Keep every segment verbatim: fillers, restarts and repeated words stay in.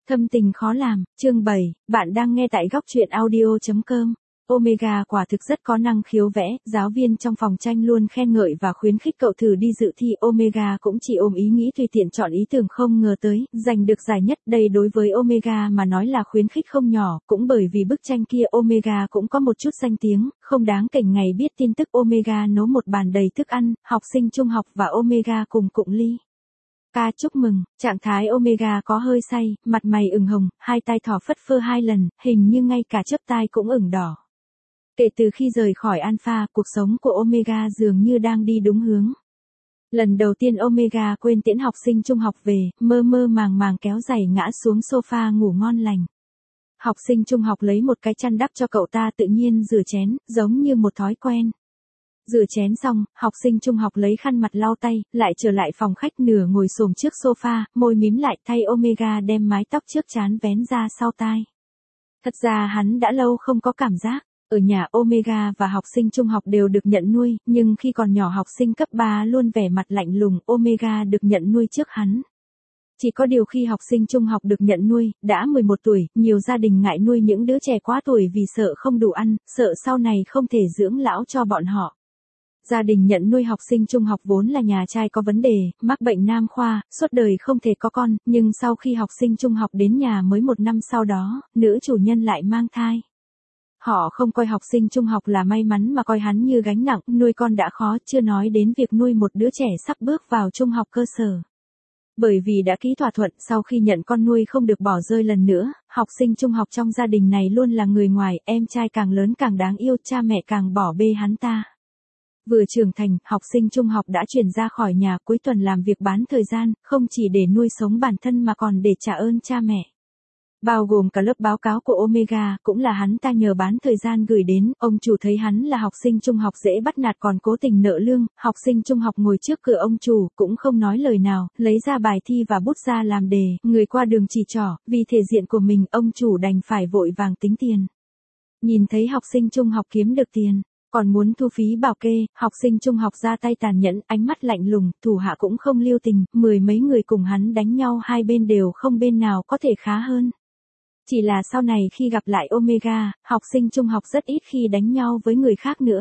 Thâm tình khó làm, chương bảy, bạn đang nghe tại góc truyện audio chấm com. Omega quả thực rất có năng khiếu vẽ, giáo viên trong phòng tranh luôn khen ngợi và khuyến khích cậu thử đi dự thi. Omega cũng chỉ ôm ý nghĩ tùy tiện chọn ý tưởng không ngờ tới, giành được giải nhất. Đây đối với Omega mà nói là khuyến khích không nhỏ, cũng bởi vì bức tranh kia Omega cũng có một chút danh tiếng, không đáng kể ngày biết tin tức Omega nấu một bàn đầy thức ăn, học sinh trung học và Omega cùng cụng ly. Ca chúc mừng, trạng thái Omega có hơi say, mặt mày ửng hồng, hai tai thỏ phất phơ hai lần, hình như ngay cả chớp tai cũng ửng đỏ. Kể từ khi rời khỏi Alpha, cuộc sống của Omega dường như đang đi đúng hướng. Lần đầu tiên Omega quên tiễn học sinh trung học về, mơ mơ màng màng kéo giày ngã xuống sofa ngủ ngon lành. Học sinh trung học lấy một cái chăn đắp cho cậu ta tự nhiên rửa chén, giống như một thói quen. Rửa chén xong, học sinh trung học lấy khăn mặt lau tay, lại trở lại phòng khách nửa ngồi xổm trước sofa, môi mím lại thay Omega đem mái tóc trước trán vén ra sau tai. Thật ra hắn đã lâu không có cảm giác. Ở nhà Omega và học sinh trung học đều được nhận nuôi, nhưng khi còn nhỏ học sinh cấp ba luôn vẻ mặt lạnh lùng, Omega được nhận nuôi trước hắn. Chỉ có điều khi học sinh trung học được nhận nuôi, đã mười một tuổi, nhiều gia đình ngại nuôi những đứa trẻ quá tuổi vì sợ không đủ ăn, sợ sau này không thể dưỡng lão cho bọn họ. Gia đình nhận nuôi học sinh trung học vốn là nhà trai có vấn đề, mắc bệnh nam khoa, suốt đời không thể có con, nhưng sau khi học sinh trung học đến nhà mới một năm sau đó, nữ chủ nhân lại mang thai. Họ không coi học sinh trung học là may mắn mà coi hắn như gánh nặng, nuôi con đã khó, chưa nói đến việc nuôi một đứa trẻ sắp bước vào trung học cơ sở. Bởi vì đã ký thỏa thuận sau khi nhận con nuôi không được bỏ rơi lần nữa, học sinh trung học trong gia đình này luôn là người ngoài, em trai càng lớn càng đáng yêu, cha mẹ càng bỏ bê hắn ta. Vừa trưởng thành, học sinh trung học đã chuyển ra khỏi nhà, cuối tuần làm việc bán thời gian, không chỉ để nuôi sống bản thân mà còn để trả ơn cha mẹ. Bao gồm cả lớp báo cáo của Omega, cũng là hắn ta nhờ bán thời gian gửi đến, ông chủ thấy hắn là học sinh trung học dễ bắt nạt còn cố tình nợ lương, học sinh trung học ngồi trước cửa ông chủ, cũng không nói lời nào, lấy ra bài thi và bút ra làm đề, người qua đường chỉ trỏ, vì thể diện của mình, ông chủ đành phải vội vàng tính tiền. Nhìn thấy học sinh trung học kiếm được tiền, còn muốn thu phí bảo kê, học sinh trung học ra tay tàn nhẫn, ánh mắt lạnh lùng, thủ hạ cũng không lưu tình, mười mấy người cùng hắn đánh nhau hai bên đều không bên nào có thể khá hơn. Chỉ là sau này khi gặp lại Omega, học sinh trung học rất ít khi đánh nhau với người khác nữa.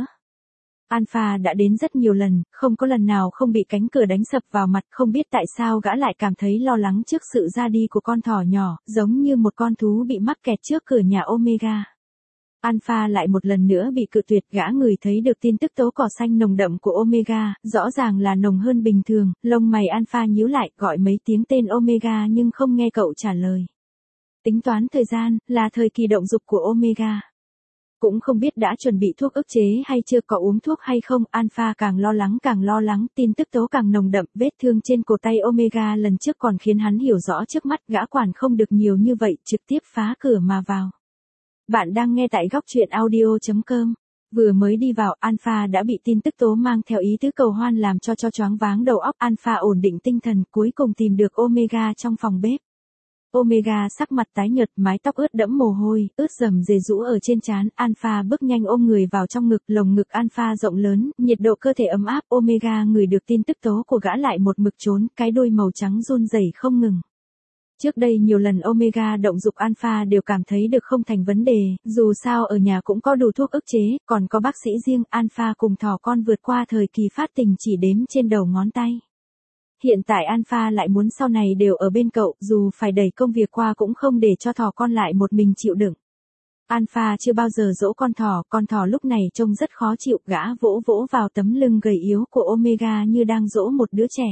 Alpha đã đến rất nhiều lần, không có lần nào không bị cánh cửa đánh sập vào mặt, không biết tại sao gã lại cảm thấy lo lắng trước sự ra đi của con thỏ nhỏ, giống như một con thú bị mắc kẹt trước cửa nhà Omega. Alpha lại một lần nữa bị cự tuyệt, gã ngửi thấy được tin tức tố cỏ xanh nồng đậm của Omega, rõ ràng là nồng hơn bình thường, lông mày Alpha nhíu lại, gọi mấy tiếng tên Omega nhưng không nghe cậu trả lời. Tính toán thời gian, là thời kỳ động dục của Omega. Cũng không biết đã chuẩn bị thuốc ức chế hay chưa, có uống thuốc hay không, Alpha càng lo lắng càng lo lắng, tin tức tố càng nồng đậm, vết thương trên cổ tay Omega lần trước còn khiến hắn hiểu rõ trước mắt, gã quản không được nhiều như vậy, trực tiếp phá cửa mà vào. Bạn đang nghe tại góc truyện audio chấm com. Vừa mới đi vào, Alpha đã bị tin tức tố mang theo ý tứ cầu hoan làm cho cho choáng váng đầu óc. Alpha ổn định tinh thần, cuối cùng tìm được Omega trong phòng bếp. Omega sắc mặt tái nhợt, mái tóc ướt đẫm mồ hôi, ướt rầm rề rũ ở trên trán. Alpha bước nhanh ôm người vào trong ngực, lồng ngực Alpha rộng lớn, nhiệt độ cơ thể ấm áp. Omega ngửi được tin tức tố của gã lại một mực trốn, cái đuôi màu trắng run rẩy không ngừng. Trước đây nhiều lần Omega động dục Alpha đều cảm thấy được không thành vấn đề, dù sao ở nhà cũng có đủ thuốc ức chế, còn có bác sĩ riêng. Alpha cùng thỏ con vượt qua thời kỳ phát tình chỉ đếm trên đầu ngón tay. Hiện tại Alpha lại muốn sau này đều ở bên cậu, dù phải đẩy công việc qua cũng không để cho thỏ con lại một mình chịu đựng. Alpha chưa bao giờ dỗ con thỏ, con thỏ lúc này trông rất khó chịu, gã vỗ vỗ vào tấm lưng gầy yếu của Omega như đang dỗ một đứa trẻ.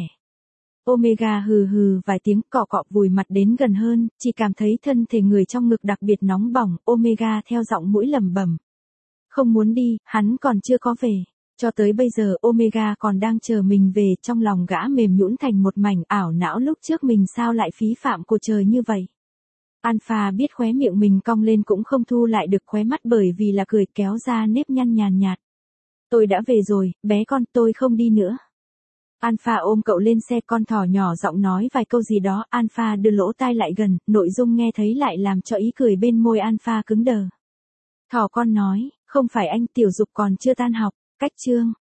Omega hừ hừ vài tiếng, cọ cọ vùi mặt đến gần hơn, chỉ cảm thấy thân thể người trong ngực đặc biệt nóng bỏng. Omega theo giọng mũi lẩm bẩm. Không muốn đi, hắn còn chưa có về. Cho tới bây giờ Omega còn đang chờ mình về, trong lòng gã mềm nhũn thành một mảnh, ảo não lúc trước mình sao lại phí phạm của trời như vậy. Alpha biết khóe miệng mình cong lên cũng không thu lại được khóe mắt bởi vì là cười, kéo ra nếp nhăn nhàn nhạt. Tôi đã về rồi, bé con, tôi không đi nữa. Alpha ôm cậu lên xe, con thỏ nhỏ giọng nói vài câu gì đó, Alpha đưa lỗ tai lại gần, nội dung nghe thấy lại làm cho ý cười bên môi Alpha cứng đờ. Thỏ con nói, không phải anh, tiểu dục còn chưa tan học, cách chương.